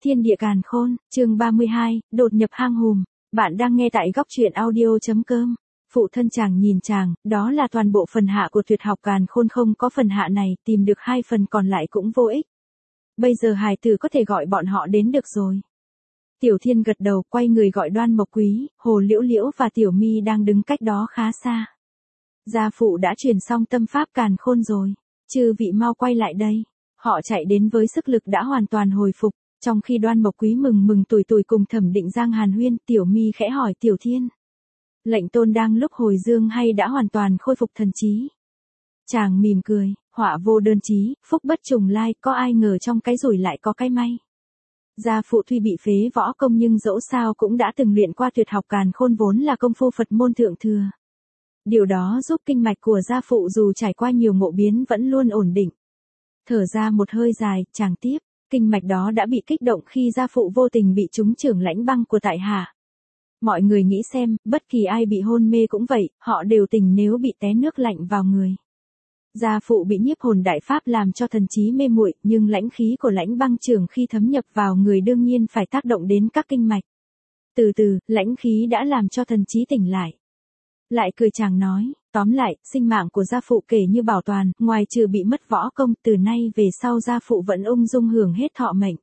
Thiên địa càn khôn, chương 32, đột nhập hang hùm. Bạn đang nghe tại góc truyện audio.com. Phụ thân chàng nhìn chàng, đó là toàn bộ phần hạ của tuyệt học càn khôn, không có phần hạ này, tìm được 2 phần còn lại cũng vô ích. Bây giờ hài tử có thể gọi bọn họ đến được rồi. Tiểu Thiên gật đầu, quay người gọi Đoan Mộc Quý, Hồ Liễu Liễu và Tiểu Mi đang đứng cách đó khá xa. Gia phụ đã truyền xong tâm pháp càn khôn rồi, chư vị mau quay lại đây. Họ chạy đến với sức lực đã hoàn toàn hồi phục, trong khi Đoan Mộc Quý mừng tủi cùng Thẩm Định Giang hàn huyên. Tiểu Mi khẽ hỏi Tiểu Thiên, lệnh tôn đang lúc hồi dương hay đã hoàn toàn khôi phục thần trí? Chàng mỉm cười, họa vô đơn chí, phúc bất trùng lai, có ai ngờ trong cái rủi lại có cái may. Gia phụ tuy bị phế võ công nhưng dẫu sao cũng đã từng luyện qua tuyệt học càn khôn, vốn là công phu Phật môn thượng thừa. Điều đó giúp kinh mạch của gia phụ dù trải qua nhiều ngộ biến vẫn luôn ổn định. Thở ra một hơi dài, chàng tiếp, kinh mạch đó đã bị kích động khi gia phụ vô tình bị trúng chưởng lãnh băng của tại hạ. Mọi người nghĩ xem, bất kỳ ai bị hôn mê cũng vậy, họ đều tỉnh nếu bị té nước lạnh vào người. Gia phụ bị nhiếp hồn đại pháp làm cho thần trí mê muội, nhưng lãnh khí của lãnh băng chưởng khi thấm nhập vào người đương nhiên phải tác động đến các kinh mạch. Từ từ, lãnh khí đã làm cho thần trí tỉnh lại. Lại cười chàng nói, tóm lại, sinh mạng của gia phụ kể như bảo toàn, ngoài trừ bị mất võ công, từ nay về sau gia phụ vẫn ung dung hưởng hết thọ mệnh.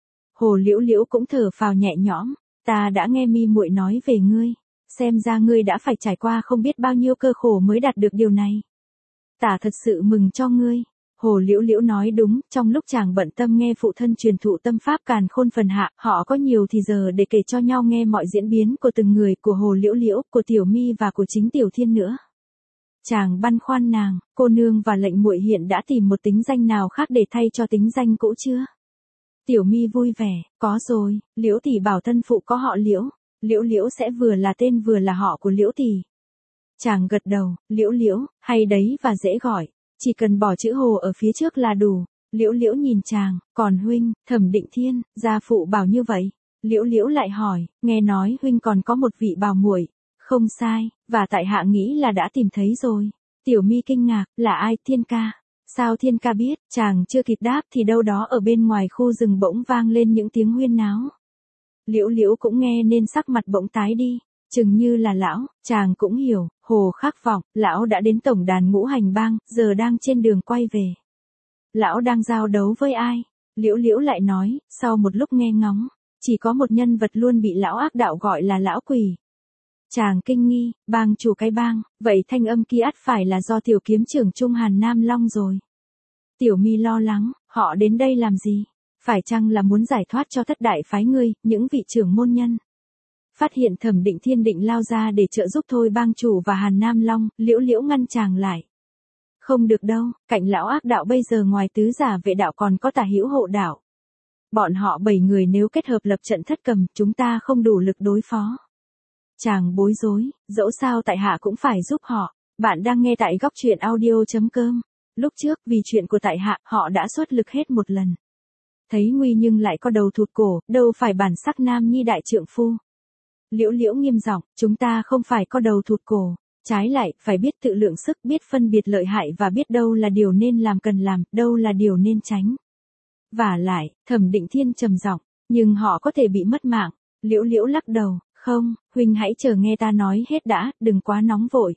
Hồ Liễu Liễu cũng thở phào nhẹ nhõm, ta đã nghe Mi muội nói về ngươi, xem ra ngươi đã phải trải qua không biết bao nhiêu cơ khổ mới đạt được điều này. Ta thật sự mừng cho ngươi. Hồ Liễu Liễu nói đúng, trong lúc chàng bận tâm nghe phụ thân truyền thụ tâm pháp càn khôn phần hạ, họ có nhiều thì giờ để kể cho nhau nghe mọi diễn biến của từng người, của Hồ Liễu Liễu, của Tiểu Mi và của chính Tiểu Thiên nữa. Chàng băn khoăn nàng, cô nương và lệnh muội hiện đã tìm một tính danh nào khác để thay cho tính danh cũ chưa? Tiểu Mi vui vẻ, có rồi, Liễu tỷ bảo thân phụ có họ Liễu, Liễu Liễu sẽ vừa là tên vừa là họ của Liễu tỷ. Chàng gật đầu, Liễu Liễu, hay đấy và dễ gọi. Chỉ cần bỏ chữ Hồ ở phía trước là đủ. Liễu Liễu nhìn chàng, còn huynh, Thẩm Định Thiên, gia phụ bảo như vậy. Liễu Liễu lại hỏi, nghe nói huynh còn có một vị bảo muội. Không sai, và tại hạ nghĩ là đã tìm thấy rồi. Tiểu Mi kinh ngạc, là ai? Thiên ca. Sao Thiên ca biết? Chàng chưa kịp đáp thì đâu đó ở bên ngoài khu rừng bỗng vang lên những tiếng huyên náo. Liễu Liễu cũng nghe nên sắc mặt bỗng tái đi. Chừng như là lão, chàng cũng hiểu, Hồ Khắc Vọng, lão đã đến tổng đàn Ngũ Hành Bang, giờ đang trên đường quay về. Lão đang giao đấu với ai? Liễu Liễu lại nói, sau một lúc nghe ngóng, chỉ có một nhân vật luôn bị lão ác đạo gọi là lão quỷ. Chàng kinh nghi, bang chủ cái bang, vậy thanh âm kia ắt phải là do tiểu kiếm trưởng Trung Hàn Nam Long rồi. Tiểu Mi lo lắng, họ đến đây làm gì? Phải chăng là muốn giải thoát cho thất đại phái ngươi, những vị trưởng môn nhân? Phát hiện Thẩm Định Thiên định lao ra để trợ giúp thôi bang chủ và Hàn Nam Long, Liễu Liễu ngăn chàng lại. Không được đâu, cạnh lão ác đạo bây giờ ngoài tứ giả vệ đạo còn có Tả Hữu hộ đạo. Bọn họ 7 người nếu kết hợp lập trận thất cầm, chúng ta không đủ lực đối phó. Chàng bối rối, dẫu sao tại hạ cũng phải giúp họ. Bạn đang nghe tại góc truyện audio.com. Lúc trước vì chuyện của tại hạ, họ đã xuất lực hết một lần. Thấy nguy nhưng lại có đầu thụt cổ, đâu phải bản sắc nam nhi đại trượng phu. Liễu Liễu nghiêm giọng, chúng ta không phải có đầu thụt cổ, trái lại, phải biết tự lượng sức, biết phân biệt lợi hại và biết đâu là điều nên làm cần làm, đâu là điều nên tránh. Vả lại, Thẩm Định Thiên trầm giọng, nhưng họ có thể bị mất mạng. Liễu Liễu lắc đầu, không, huynh hãy chờ nghe ta nói hết đã, đừng quá nóng vội.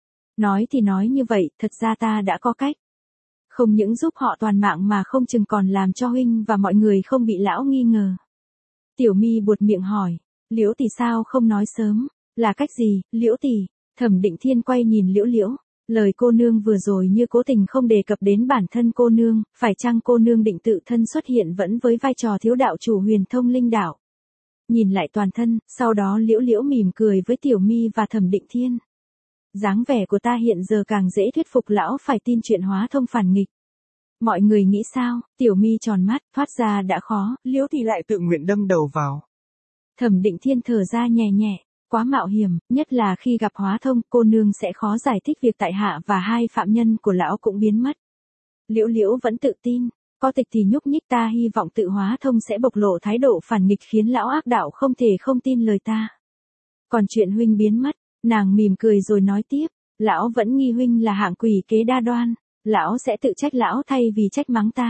Nói thì nói như vậy, thật ra ta đã có cách. Không những giúp họ toàn mạng mà không chừng còn làm cho huynh và mọi người không bị lão nghi ngờ. Tiểu Mi buột miệng hỏi. Liễu tỷ sao không nói sớm, là cách gì? Liễu tỷ? Thẩm Định Thiên quay nhìn Liễu Liễu, lời cô nương vừa rồi như cố tình không đề cập đến bản thân cô nương, phải chăng cô nương định tự thân xuất hiện vẫn với vai trò thiếu đạo chủ Huyền Thông Linh đạo? Nhìn lại toàn thân, sau đó Liễu Liễu mỉm cười với Tiểu Mi và Thẩm Định Thiên. Dáng vẻ của ta hiện giờ càng dễ thuyết phục lão phải tin chuyện hóa thông phản nghịch. Mọi người nghĩ sao? Tiểu Mi tròn mắt, thoát ra đã khó, Liễu tỷ lại tự nguyện đâm đầu vào. Thẩm Định Thiên thở ra nhẹ nhẹ, quá mạo hiểm, nhất là khi gặp hóa thông, cô nương sẽ khó giải thích việc tại hạ và 2 phạm nhân của lão cũng biến mất. Liễu Liễu vẫn tự tin, có tịch thì nhúc nhích, ta hy vọng tự hóa thông sẽ bộc lộ thái độ phản nghịch khiến lão ác đạo không thể không tin lời ta. Còn chuyện huynh biến mất, nàng mỉm cười rồi nói tiếp, lão vẫn nghi huynh là hạng quỷ kế đa đoan, lão sẽ tự trách lão thay vì trách mắng ta.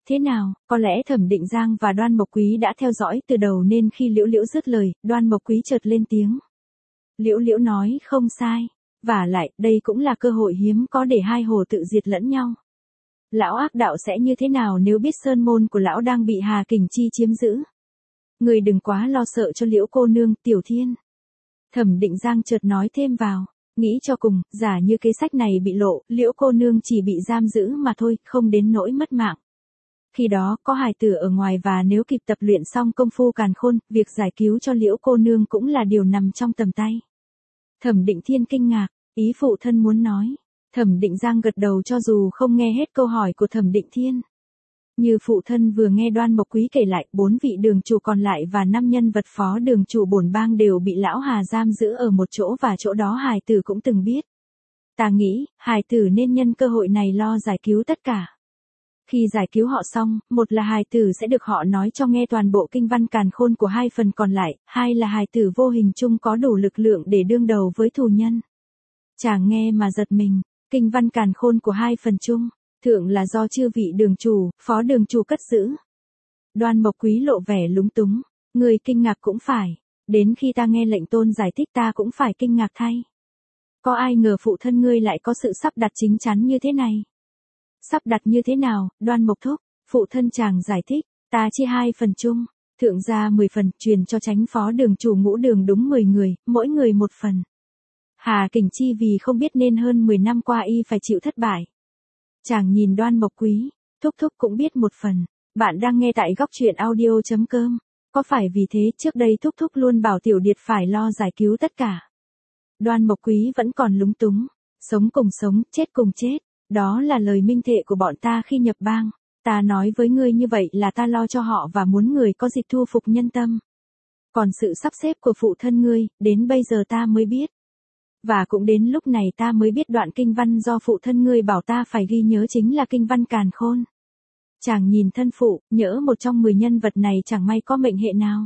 Thế nào, có lẽ Thẩm Định Giang và Đoan Mộc Quý đã theo dõi từ đầu nên khi Liễu Liễu dứt lời, Đoan Mộc Quý chợt lên tiếng. Liễu Liễu nói không sai. Vả lại, đây cũng là cơ hội hiếm có để hai hồ tự diệt lẫn nhau. Lão ác đạo sẽ như thế nào nếu biết sơn môn của lão đang bị Hà Kình Chi chiếm giữ? Người đừng quá lo sợ cho Liễu cô nương, Tiểu Thiên. Thẩm Định Giang chợt nói thêm vào. Nghĩ cho cùng, giả như kế sách này bị lộ, Liễu cô nương chỉ bị giam giữ mà thôi, không đến nỗi mất mạng. Khi đó, có hài tử ở ngoài và nếu kịp tập luyện xong công phu càn khôn, việc giải cứu cho Liễu cô nương cũng là điều nằm trong tầm tay. Thẩm Định Thiên kinh ngạc, ý phụ thân muốn nói. Thẩm Định Giang gật đầu cho dù không nghe hết câu hỏi của Thẩm Định Thiên. Như phụ thân vừa nghe Đoan Mộc Quý kể lại, 4 vị đường chủ còn lại và 5 nhân vật phó đường chủ bổn bang đều bị lão Hà giam giữ ở một chỗ và chỗ đó hài tử cũng từng biết. Ta nghĩ, hài tử nên nhân cơ hội này lo giải cứu tất cả. Khi giải cứu họ xong, một là hài tử sẽ được họ nói cho nghe toàn bộ kinh văn càn khôn của 2 phần còn lại, 2 là hài tử vô hình chung có đủ lực lượng để đương đầu với thù nhân. Chàng nghe mà giật mình, kinh văn càn khôn của 2 phần chung, thượng là do chư vị đường chủ, phó đường chủ cất giữ. Đoan Mộc Quý lộ vẻ lúng túng, người kinh ngạc cũng phải, đến khi ta nghe lệnh tôn giải thích ta cũng phải kinh ngạc thay. Có ai ngờ phụ thân ngươi lại có sự sắp đặt chính chắn như thế này. Sắp đặt như thế nào, Đoan Mộc thúc, phụ thân chàng giải thích, ta chia 2 phần chung, thượng ra 10 phần, truyền cho chánh phó đường chủ ngũ đường đúng 10 người, mỗi người 1 phần. Hà Kình Chi vì không biết nên hơn 10 năm qua y phải chịu thất bại. Chàng nhìn Đoan Mộc Quý, thúc thúc cũng biết 1 phần, bạn đang nghe tại góc truyện audio.com, có phải vì thế trước đây thúc thúc luôn bảo Tiểu Điệt phải lo giải cứu tất cả. Đoan Mộc Quý vẫn còn lúng túng, sống cùng sống, chết cùng chết. Đó là lời minh thệ của bọn ta khi nhập bang. Ta nói với ngươi như vậy là ta lo cho họ và muốn người có dịp thu phục nhân tâm. Còn sự sắp xếp của phụ thân ngươi, đến bây giờ ta mới biết. Và cũng đến lúc này ta mới biết đoạn kinh văn do phụ thân ngươi bảo ta phải ghi nhớ chính là kinh văn càn khôn. Chàng nhìn thân phụ, nhỡ một trong 10 nhân vật này chẳng may có mệnh hệ nào.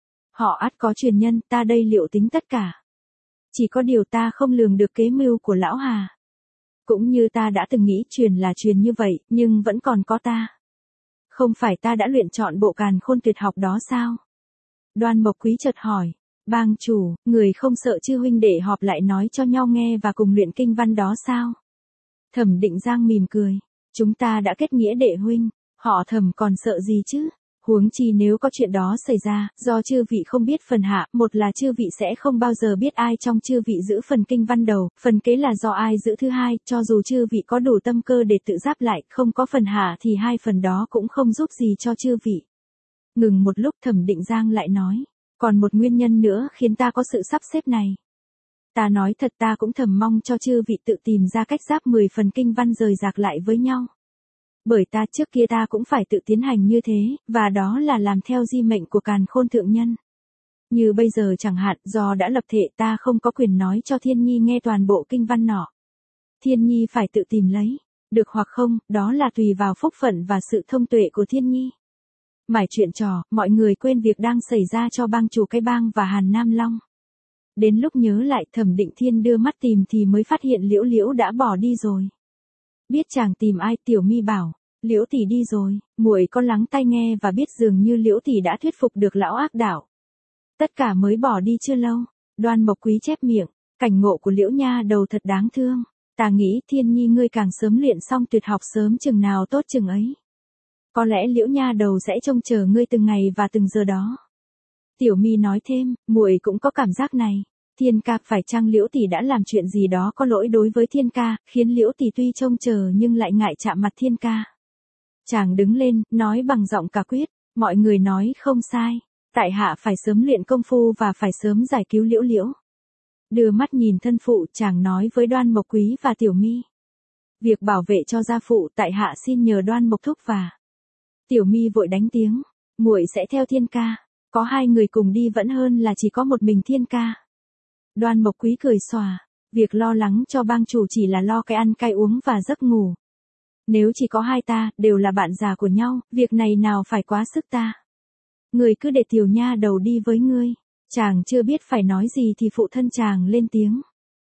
Họ ắt có truyền nhân, ta đây liệu tính tất cả. Chỉ có điều ta không lường được kế mưu của lão Hà. Cũng như ta đã từng nghĩ truyền là truyền như vậy, nhưng vẫn còn có ta. Không phải ta đã luyện chọn bộ càn khôn tuyệt học đó sao? Đoan Mộc Quý chợt hỏi, bang chủ, người không sợ chư huynh đệ họp lại nói cho nhau nghe và cùng luyện kinh văn đó sao? Thẩm Định Giang mỉm cười, chúng ta đã kết nghĩa đệ huynh, họ Thẩm còn sợ gì chứ? Huống chi nếu có chuyện đó xảy ra, do chư vị không biết phần hạ, một là chư vị sẽ không bao giờ biết ai trong chư vị giữ phần kinh văn đầu, phần kế là do ai giữ thứ hai, cho dù chư vị có đủ tâm cơ để tự giáp lại, không có phần hạ thì 2 phần đó cũng không giúp gì cho chư vị. Ngừng một lúc Thẩm Định Giang lại nói, còn một nguyên nhân nữa khiến ta có sự sắp xếp này. Ta nói thật ta cũng thầm mong cho chư vị tự tìm ra cách giáp 10 phần kinh văn rời rạc lại với nhau. Bởi ta trước kia ta cũng phải tự tiến hành như thế, và đó là làm theo di mệnh của càn khôn thượng nhân. Như bây giờ chẳng hạn, do đã lập thể ta không có quyền nói cho Thiên Nhi nghe toàn bộ kinh văn nọ. Thiên Nhi phải tự tìm lấy, được hoặc không, đó là tùy vào phúc phận và sự thông tuệ của Thiên Nhi. Mải chuyện trò, mọi người quên việc đang xảy ra cho bang chủ cái bang và Hàn Nam Long. Đến lúc nhớ lại Thẩm Định Thiên đưa mắt tìm thì mới phát hiện Liễu Liễu đã bỏ đi rồi. Biết chàng tìm ai, Tiểu Mi bảo, Liễu tỷ đi rồi, muội có lắng tai nghe và biết dường như Liễu tỷ đã thuyết phục được lão ác đạo. Tất cả mới bỏ đi chưa lâu, Đoan Mộc Quý chép miệng, cảnh ngộ của Liễu nha đầu thật đáng thương, ta nghĩ Thiên Nhi ngươi càng sớm luyện xong tuyệt học sớm chừng nào tốt chừng ấy. Có lẽ Liễu nha đầu sẽ trông chờ ngươi từng ngày và từng giờ đó. Tiểu Mi nói thêm, muội cũng có cảm giác này. Thiên ca, phải chăng Liễu tỷ đã làm chuyện gì đó có lỗi đối với Thiên ca, khiến Liễu tỷ tuy trông chờ nhưng lại ngại chạm mặt Thiên ca. Chàng đứng lên, nói bằng giọng cả quyết, mọi người nói không sai, tại hạ phải sớm luyện công phu và phải sớm giải cứu Liễu Liễu. Đưa mắt nhìn thân phụ, chàng nói với Đoan Mộc Quý và Tiểu Mi. Việc bảo vệ cho gia phụ tại hạ xin nhờ Đoan Mộc thúc và. Tiểu Mi vội đánh tiếng, muội sẽ theo Thiên ca, có 2 người cùng đi vẫn hơn là chỉ có một mình Thiên ca. Đoan Mộc Quý cười xòa, việc lo lắng cho bang chủ chỉ là lo cái ăn cái uống và giấc ngủ. Nếu chỉ có 2 ta, đều là bạn già của nhau, việc này nào phải quá sức ta. Người cứ để tiểu nha đầu đi với ngươi. Chàng chưa biết phải nói gì thì phụ thân chàng lên tiếng.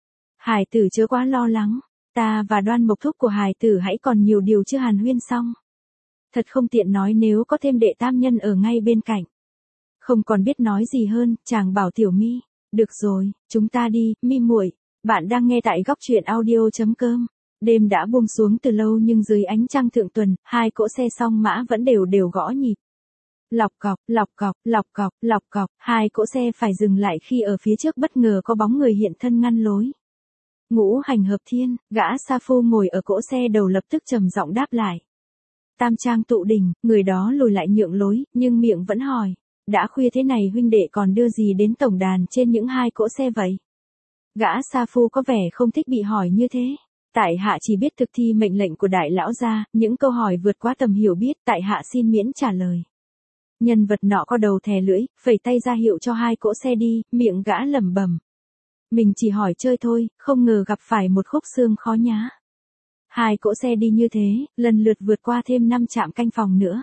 Hải tử chớ quá lo lắng, ta và Đoan Mộc thúc của hải tử hãy còn nhiều điều chưa hàn huyên xong. Thật không tiện nói nếu có thêm đệ tam nhân ở ngay bên cạnh. Không còn biết nói gì hơn, chàng bảo Tiểu My, được rồi, chúng ta đi, My muội. Bạn đang nghe tại góc truyện audio.com. Đêm đã buông xuống từ lâu nhưng dưới ánh trăng thượng tuần, hai cỗ xe song mã vẫn đều đều gõ nhịp. Lọc cọc, lọc cọc, lọc cọc, lọc cọc, hai cỗ xe phải dừng lại khi ở phía trước bất ngờ có bóng người hiện thân ngăn lối. Ngũ Hành Hợp Thiên, gã sa phu ngồi ở cỗ xe đầu lập tức trầm giọng đáp lại. Tam Trang tụ đỉnh, người đó lùi lại nhượng lối, nhưng miệng vẫn hỏi, đã khuya thế này huynh đệ còn đưa gì đến tổng đàn trên những hai cỗ xe vậy? Gã sa phu có vẻ không thích bị hỏi như thế. Tại hạ chỉ biết thực thi mệnh lệnh của đại lão gia, những câu hỏi vượt quá tầm hiểu biết, tại hạ xin miễn trả lời. Nhân vật nọ có đầu thè lưỡi, phẩy tay ra hiệu cho hai cỗ xe đi, miệng gã lẩm bẩm. Mình chỉ hỏi chơi thôi, không ngờ gặp phải một khúc xương khó nhá. Hai cỗ xe đi như thế, lần lượt vượt qua thêm 5 trạm canh phòng nữa.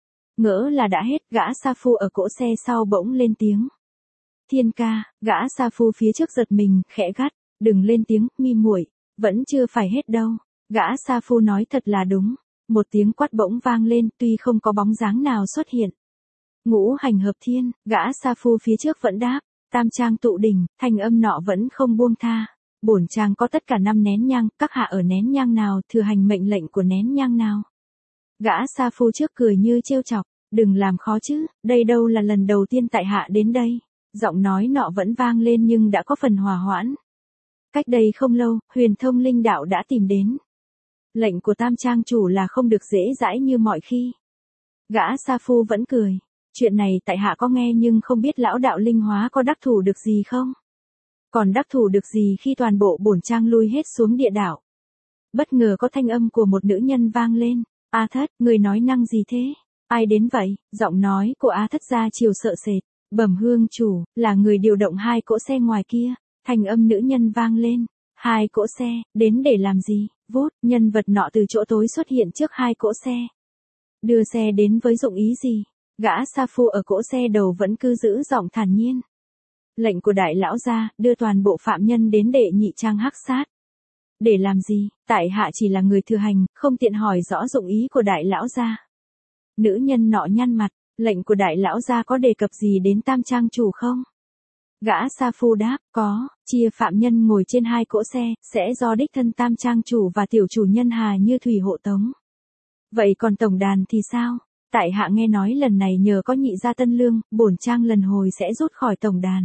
Ngỡ là đã hết, gã sa phu ở cỗ xe sau bỗng lên tiếng. Thiên ca, gã sa phu phía trước giật mình, khẽ gắt, đừng lên tiếng, Mi muội, vẫn chưa phải hết đâu. Gã sa phu nói thật là đúng. Một tiếng quát bỗng vang lên, tuy không có bóng dáng nào xuất hiện. Ngũ Hành Hợp Thiên, gã sa phu phía trước vẫn đáp, Tam Trang tụ đỉnh, thanh âm nọ vẫn không buông tha. Bổn trang có tất cả 5 nén nhang, các hạ ở nén nhang nào, thừa hành mệnh lệnh của nén nhang nào. Gã sa phu trước cười như trêu chọc, đừng làm khó chứ, đây đâu là lần đầu tiên tại hạ đến đây. Giọng nói nọ vẫn vang lên nhưng đã có phần hòa hoãn. Cách đây không lâu, Huyền Thông Linh Đạo đã tìm đến. Lệnh của Tam Trang chủ là không được dễ dãi như mọi khi. Gã sa phu vẫn cười. Chuyện này tại hạ có nghe nhưng không biết lão đạo linh hóa có đắc thủ được gì không? Còn đắc thủ được gì khi toàn bộ bổn trang lui hết xuống địa đảo? Bất ngờ có thanh âm của một nữ nhân vang lên. A Thất, người nói năng gì thế? Ai đến vậy? Giọng nói của A Thất ra chiều sợ sệt. Bẩm hương chủ, là người điều động hai cỗ xe ngoài kia. Thanh âm nữ nhân vang lên. Hai cỗ xe, đến để làm gì? Vút, nhân vật nọ từ chỗ tối xuất hiện trước hai cỗ xe. Đưa xe đến với dụng ý gì? Gã sa phu ở cỗ xe đầu vẫn cứ giữ giọng thản nhiên. Lệnh của đại lão gia, đưa toàn bộ phạm nhân đến đệ nhị trang hắc sát. Để làm gì? Tại hạ chỉ là người thừa hành, không tiện hỏi rõ dụng ý của đại lão gia. Nữ nhân nọ nhăn mặt, lệnh của đại lão gia có đề cập gì đến Tam Trang chủ không? Gã sa phu đáp, có, chia phạm nhân ngồi trên hai cỗ xe, sẽ do đích thân Tam Trang chủ và tiểu chủ nhân Hà Như Thủy hộ tống. Vậy còn tổng đàn thì sao? Tại hạ nghe nói lần này nhờ có nhị gia Tân Lương, bổn trang lần hồi sẽ rút khỏi tổng đàn.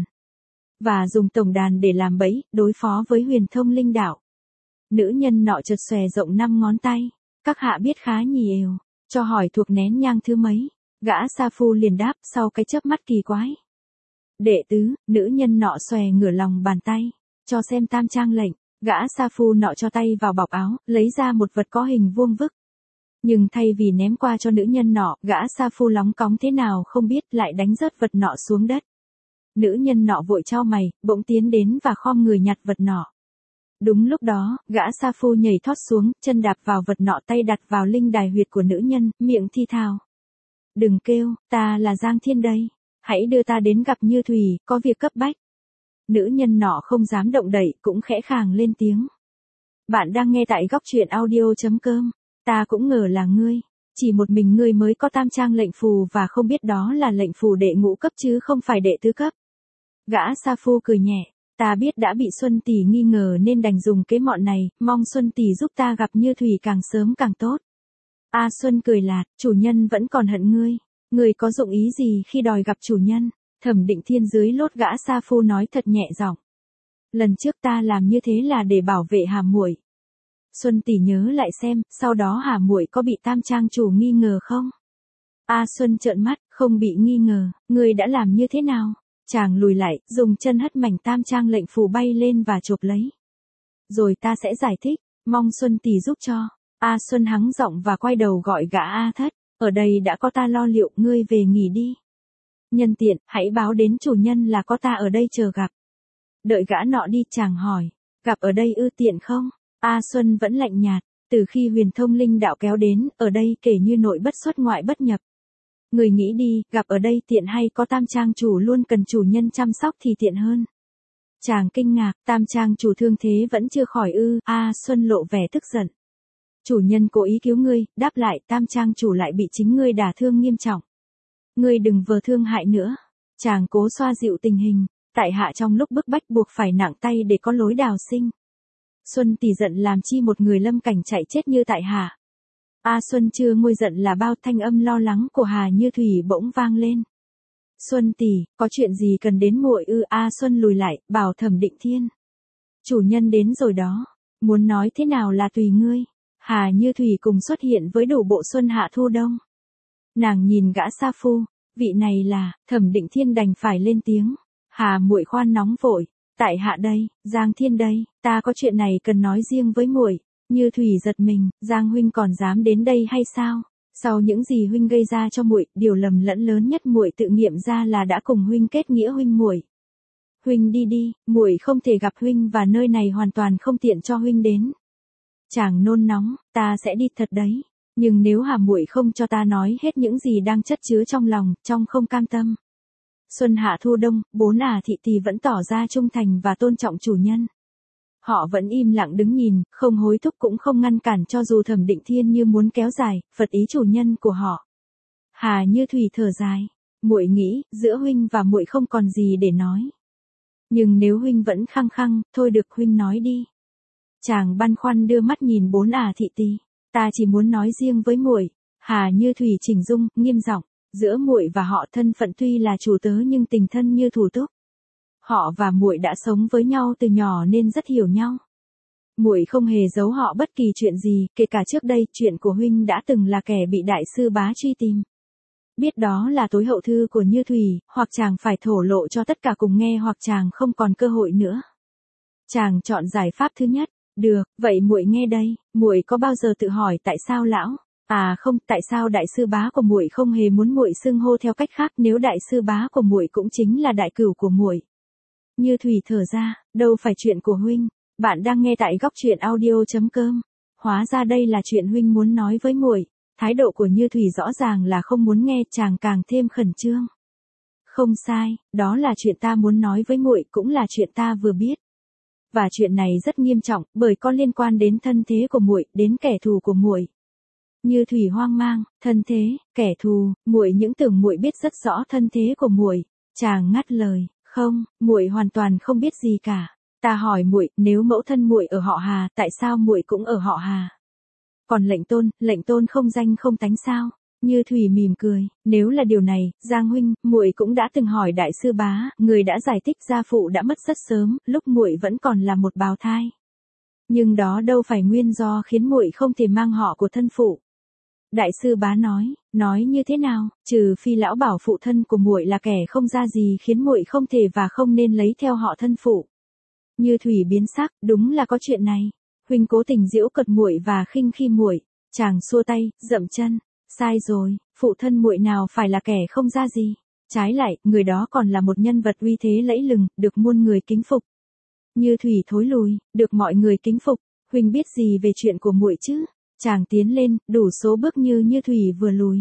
Và dùng tổng đàn để làm bẫy, đối phó với Huyền Thông Linh Đạo. Nữ nhân nọ chợt xòe rộng 5 ngón tay. Các hạ biết khá nhì ều. Cho hỏi thuộc nén nhang thứ mấy. Gã sa phu liền đáp sau cái chớp mắt kỳ quái. Đệ tứ, nữ nhân nọ xòe ngửa lòng bàn tay. Cho xem Tam Trang lệnh. Gã sa phu nọ cho tay vào bọc áo, lấy ra một vật có hình vuông vức. Nhưng thay vì ném qua cho nữ nhân nọ, gã sa phu lóng cóng thế nào không biết lại đánh rớt vật nọ xuống đất. Nữ nhân nọ vội chau mày, bỗng tiến đến và khom người nhặt vật nọ. Đúng lúc đó, gã sa phu nhảy thoát xuống, chân đạp vào vật nọ, tay đặt vào linh đài huyệt của nữ nhân, miệng thi thào. Đừng kêu, ta là Giang Thiên đây. Hãy đưa ta đến gặp Như Thủy, có việc cấp bách. Nữ nhân nọ không dám động đậy, cũng khẽ khàng lên tiếng. Bạn đang nghe tại góc truyện audio.com. Ta cũng ngờ là ngươi. Chỉ một mình ngươi mới có Tam Trang lệnh phù và không biết đó là lệnh phù đệ ngũ cấp chứ không phải đệ tứ cấp. Gã sa phu cười nhẹ. Ta biết đã bị Xuân Tỷ nghi ngờ nên đành dùng kế mọn này, mong Xuân Tỷ giúp ta gặp Như Thủy càng sớm càng tốt. A Xuân cười lạt, chủ nhân vẫn còn hận ngươi. Ngươi có dụng ý gì khi đòi gặp chủ nhân? Thẩm Định Thiên dưới lốt gã sa phu nói thật nhẹ giọng. Lần trước ta làm như thế là để bảo vệ Hà muội. Xuân Tỷ nhớ lại xem, sau đó Hà muội có bị Tam Trang chủ nghi ngờ không? A Xuân trợn mắt, không bị nghi ngờ, ngươi đã làm như thế nào? Chàng lùi lại, dùng chân hất mảnh Tam Trang lệnh phù bay lên và chộp lấy. Rồi ta sẽ giải thích, mong Xuân Tỷ giúp cho. A Xuân hắng giọng và quay đầu gọi gã A Thất, ở đây đã có ta lo liệu, ngươi về nghỉ đi. Nhân tiện, hãy báo đến chủ nhân là có ta ở đây chờ gặp. Đợi gã nọ đi, chàng hỏi, gặp ở đây ư tiện không? A Xuân vẫn lạnh nhạt, từ khi Huyền Thông Linh Đạo kéo đến, ở đây kể như nội bất xuất ngoại bất nhập. Người nghĩ đi, gặp ở đây tiện hay có Tam Trang chủ luôn cần chủ nhân chăm sóc thì tiện hơn. Chàng kinh ngạc, Tam Trang chủ thương thế vẫn chưa khỏi ư? A Xuân lộ vẻ tức giận. Chủ nhân cố ý cứu ngươi, đáp lại Tam Trang chủ lại bị chính ngươi đả thương nghiêm trọng. Ngươi đừng vờ thương hại nữa. Chàng cố xoa dịu tình hình, tại hạ trong lúc bức bách buộc phải nặng tay để có lối đào sinh. Xuân tỷ giận làm chi một người lâm cảnh chạy chết như tại hạ. A Xuân chưa nguôi giận là bao, thanh âm lo lắng của Hà Như Thủy bỗng vang lên. Xuân tỷ, có chuyện gì cần đến muội ư? A Xuân lùi lại, bảo Thẩm Định Thiên. Chủ nhân đến rồi đó, muốn nói thế nào là tùy ngươi. Hà Như Thủy cùng xuất hiện với đủ bộ xuân hạ thu đông. Nàng nhìn gã sa phu, vị này là, Thẩm Định Thiên đành phải lên tiếng. Hà muội khoan nóng vội, tại hạ đây, Giang Thiên đây, ta có chuyện này cần nói riêng với muội. Như Thủy giật mình, Giang huynh còn dám đến đây hay sao? Sau những gì huynh gây ra cho muội, điều lầm lẫn lớn nhất muội tự nghiệm ra là đã cùng huynh kết nghĩa huynh muội. Huynh đi đi, muội không thể gặp huynh và nơi này hoàn toàn không tiện cho huynh đến. Chàng nôn nóng, ta sẽ đi thật đấy, nhưng nếu Hà muội không cho ta nói hết những gì đang chất chứa trong lòng, trong không cam tâm. Xuân hạ thu đông, 4 thị tỳ vẫn tỏ ra trung thành và tôn trọng chủ nhân. Họ vẫn im lặng đứng nhìn, không hối thúc cũng không ngăn cản cho dù Thẩm Định Thiên như muốn kéo dài, phật ý chủ nhân của họ. Hà Như Thủy thở dài, muội nghĩ, giữa huynh và muội không còn gì để nói. Nhưng nếu huynh vẫn khăng khăng, thôi được huynh nói đi. Chàng băn khoăn đưa mắt nhìn 4 thị tỳ, ta chỉ muốn nói riêng với muội. Hà Như Thủy chỉnh dung, nghiêm giọng, giữa muội và họ thân phận tuy là chủ tớ nhưng tình thân như thủ túc. Họ và muội đã sống với nhau từ nhỏ nên rất hiểu nhau. Muội không hề giấu họ bất kỳ chuyện gì, kể cả trước đây, chuyện của huynh đã từng là kẻ bị đại sư bá truy tìm. Biết đó là tối hậu thư của Như Thủy, hoặc chàng phải thổ lộ cho tất cả cùng nghe hoặc chàng không còn cơ hội nữa. Chàng chọn giải pháp thứ nhất. Được, vậy muội nghe đây, muội có bao giờ tự hỏi tại sao lão? À không, tại sao đại sư bá của muội không hề muốn muội xưng hô theo cách khác nếu đại sư bá của muội cũng chính là đại cửu của muội? Như Thủy thở ra, đâu phải chuyện của huynh, bạn đang nghe tại góc truyện audio.com. Hóa ra đây là chuyện huynh muốn nói với muội. Thái độ của Như Thủy rõ ràng là không muốn nghe, chàng càng thêm khẩn trương. Không sai, đó là chuyện ta muốn nói với muội, cũng là chuyện ta vừa biết. Và chuyện này rất nghiêm trọng, bởi có liên quan đến thân thế của muội, đến kẻ thù của muội. Như Thủy hoang mang, thân thế, kẻ thù, muội những tưởng muội biết rất rõ thân thế của muội. Chàng ngắt lời, không, muội hoàn toàn không biết gì cả. Ta hỏi muội, nếu mẫu thân muội ở họ Hà, tại sao muội cũng ở họ Hà? Còn lệnh tôn không danh không tánh sao? Như Thủy mỉm cười, nếu là điều này, Giang huynh, muội cũng đã từng hỏi đại sư bá, người đã giải thích gia phụ đã mất rất sớm, lúc muội vẫn còn là một bào thai. Nhưng đó đâu phải nguyên do khiến muội không thể mang họ của thân phụ. Đại sư bá nói như thế nào, trừ phi lão bảo phụ thân của muội là kẻ không ra gì khiến muội không thể và không nên lấy theo họ thân phụ. Như Thủy biến sắc, đúng là có chuyện này. Huynh cố tình giễu cợt muội và khinh khi muội. Chàng xua tay, dậm chân. Sai rồi, phụ thân muội nào phải là kẻ không ra gì. Trái lại, người đó còn là một nhân vật uy thế lẫy lừng, được muôn người kính phục. Như Thủy thối lùi, được mọi người kính phục. Huynh biết gì về chuyện của muội chứ? Chàng tiến lên, đủ số bước Như Thủy vừa lùi.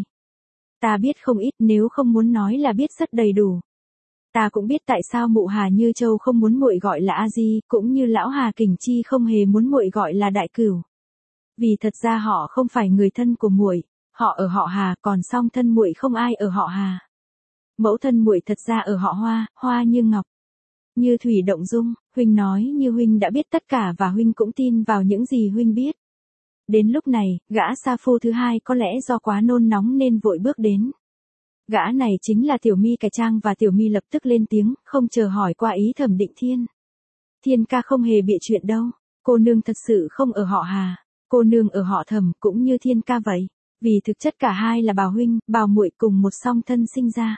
Ta biết không ít, nếu không muốn nói là biết rất đầy đủ. Ta cũng biết tại sao mụ Hà Như Châu không muốn muội gọi là A Di, cũng như lão Hà Kình Chi không hề muốn muội gọi là Đại Cửu. Vì thật ra họ không phải người thân của muội, họ ở họ Hà, còn song thân muội không ai ở họ Hà. Mẫu thân muội thật ra ở họ Hoa, Hoa như ngọc. Như Thủy động dung, huynh nói như huynh đã biết tất cả và huynh cũng tin vào những gì huynh biết. Đến lúc này, gã sa phu thứ hai có lẽ do quá nôn nóng nên vội bước đến. Gã này chính là Tiểu Mi cải trang và Tiểu Mi lập tức lên tiếng, không chờ hỏi qua ý Thẩm Định Thiên. Thiên ca không hề bịa chuyện đâu, cô nương thật sự không ở họ Hà, cô nương ở họ Thẩm cũng như Thiên ca vậy, vì thực chất cả hai là bào huynh, bào muội cùng một song thân sinh ra.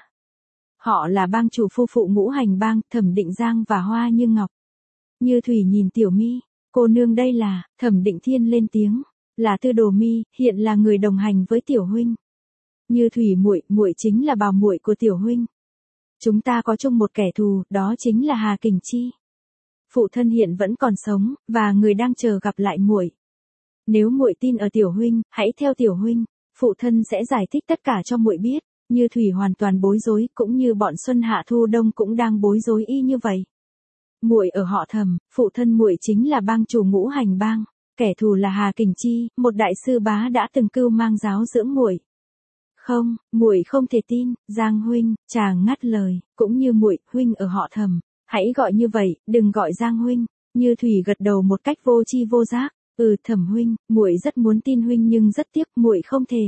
Họ là bang chủ phu phụ Ngũ Hành Bang, Thẩm Định Giang và Hoa Như Ngọc. Như Thủy nhìn Tiểu Mi, cô nương đây là, Thẩm Định Thiên lên tiếng, là Tư Đồ Mi, hiện là người đồng hành với Tiểu huynh. Như Thủy muội chính là bào muội của Tiểu huynh. Chúng ta có chung một kẻ thù, đó chính là Hà Kình Chi. Phụ thân hiện vẫn còn sống, và người đang chờ gặp lại muội. Nếu muội tin ở Tiểu huynh, hãy theo Tiểu huynh, phụ thân sẽ giải thích tất cả cho muội biết. Như Thủy hoàn toàn bối rối, cũng như bọn Xuân Hạ Thu Đông cũng đang bối rối y như vậy. Muội ở họ Thẩm, phụ thân muội chính là bang chủ Ngũ Hành Bang. Kẻ thù là Hà Kình Chi, một đại sư bá đã từng cưu mang giáo dưỡng muội. Không, muội không thể tin, Giang huynh, chàng ngắt lời, cũng như muội, huynh ở họ Thẩm, hãy gọi như vậy, đừng gọi Giang huynh. Như Thủy gật đầu một cách vô tri vô giác, Thẩm huynh, muội rất muốn tin huynh nhưng rất tiếc muội không thể.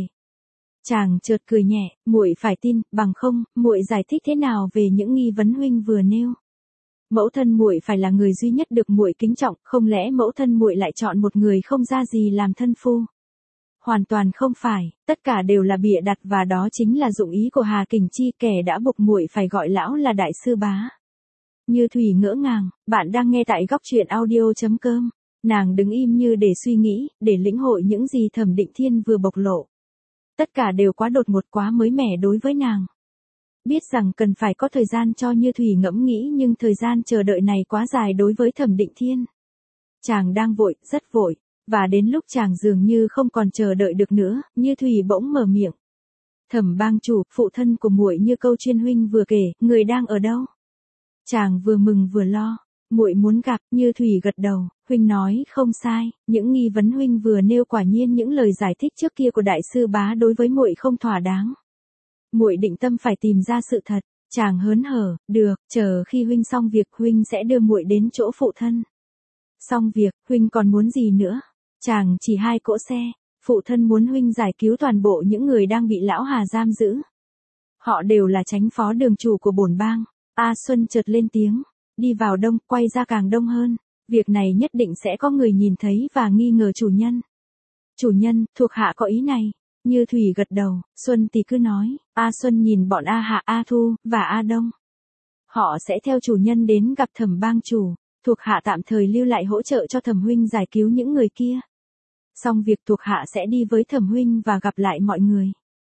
Chàng chợt cười nhẹ, muội phải tin, bằng không, muội giải thích thế nào về những nghi vấn huynh vừa nêu? Mẫu thân muội phải là người duy nhất được muội kính trọng, không lẽ mẫu thân muội lại chọn một người không ra gì làm thân phu? Hoàn toàn không phải, tất cả đều là bịa đặt và đó chính là dụng ý của Hà Kình Chi, kẻ đã buộc muội phải gọi lão là đại sư bá. Như Thủy ngỡ ngàng, bạn đang nghe tại góc truyện audio.com. Nàng đứng im như để suy nghĩ, để lĩnh hội những gì Thẩm Định Thiên vừa bộc lộ. Tất cả đều quá đột ngột, quá mới mẻ đối với nàng. Biết rằng cần phải có thời gian cho Như Thủy ngẫm nghĩ nhưng thời gian chờ đợi này quá dài đối với Thẩm Định Thiên. Chàng đang vội, rất vội, và đến lúc chàng dường như không còn chờ đợi được nữa, Như Thủy bỗng mở miệng. Thẩm bang chủ, phụ thân của muội như câu chuyên huynh vừa kể, người đang ở đâu? Chàng vừa mừng vừa lo, muội muốn gặp. Như Thủy gật đầu, huynh nói không sai, những nghi vấn huynh vừa nêu quả nhiên những lời giải thích trước kia của đại sư bá đối với muội không thỏa đáng. Muội định tâm phải tìm ra sự thật. Chàng hớn hở, được, chờ khi huynh xong việc huynh sẽ đưa muội đến chỗ phụ thân. Xong việc, huynh còn muốn gì nữa? Chàng chỉ 2 cỗ xe, phụ thân muốn huynh giải cứu toàn bộ những người đang bị lão Hà giam giữ. Họ đều là chánh phó đường chủ của bổn bang. A Xuân chợt lên tiếng, đi vào đông, quay ra càng đông hơn. Việc này nhất định sẽ có người nhìn thấy và nghi ngờ chủ nhân. Chủ nhân, thuộc hạ có ý này. Như Thủy gật đầu, Xuân thì cứ nói. A Xuân nhìn bọn A Hạ, A Thu, và A Đông. Họ sẽ theo chủ nhân đến gặp Thẩm bang chủ. Thuộc hạ tạm thời lưu lại hỗ trợ cho Thẩm huynh giải cứu những người kia. Xong việc thuộc hạ sẽ đi với Thẩm huynh và gặp lại mọi người.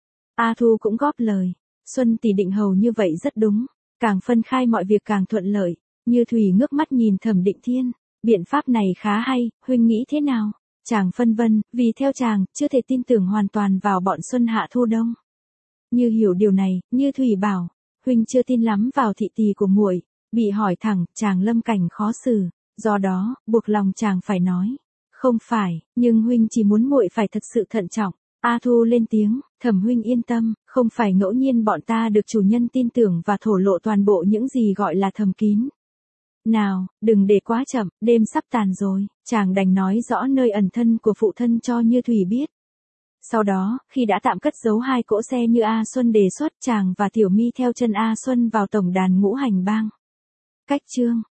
A Thu cũng góp lời. Xuân tỷ định hầu như vậy rất đúng. Càng phân khai mọi việc càng thuận lợi. Như Thủy ngước mắt nhìn Thẩm Định Thiên. Biện pháp này khá hay, huynh nghĩ thế nào? Chàng phân vân, vì theo chàng, chưa thể tin tưởng hoàn toàn vào bọn Xuân Hạ Thu Đông. Như hiểu điều này, Như Thủy bảo, huynh chưa tin lắm vào thị tỳ của muội. Bị hỏi thẳng, chàng lâm cảnh khó xử, do đó, buộc lòng chàng phải nói. Không phải, nhưng huynh chỉ muốn muội phải thật sự thận trọng. A Thu lên tiếng, Thẩm huynh yên tâm, không phải ngẫu nhiên bọn ta được chủ nhân tin tưởng và thổ lộ toàn bộ những gì gọi là thầm kín. Nào, đừng để quá chậm, đêm sắp tàn rồi, chàng đành nói rõ nơi ẩn thân của phụ thân cho Như Thủy biết. Sau đó, khi đã tạm cất giấu 2 cỗ xe như A Xuân đề xuất, chàng và Tiểu Mi theo chân A Xuân vào tổng đàn ngũ hành bang. Cách chương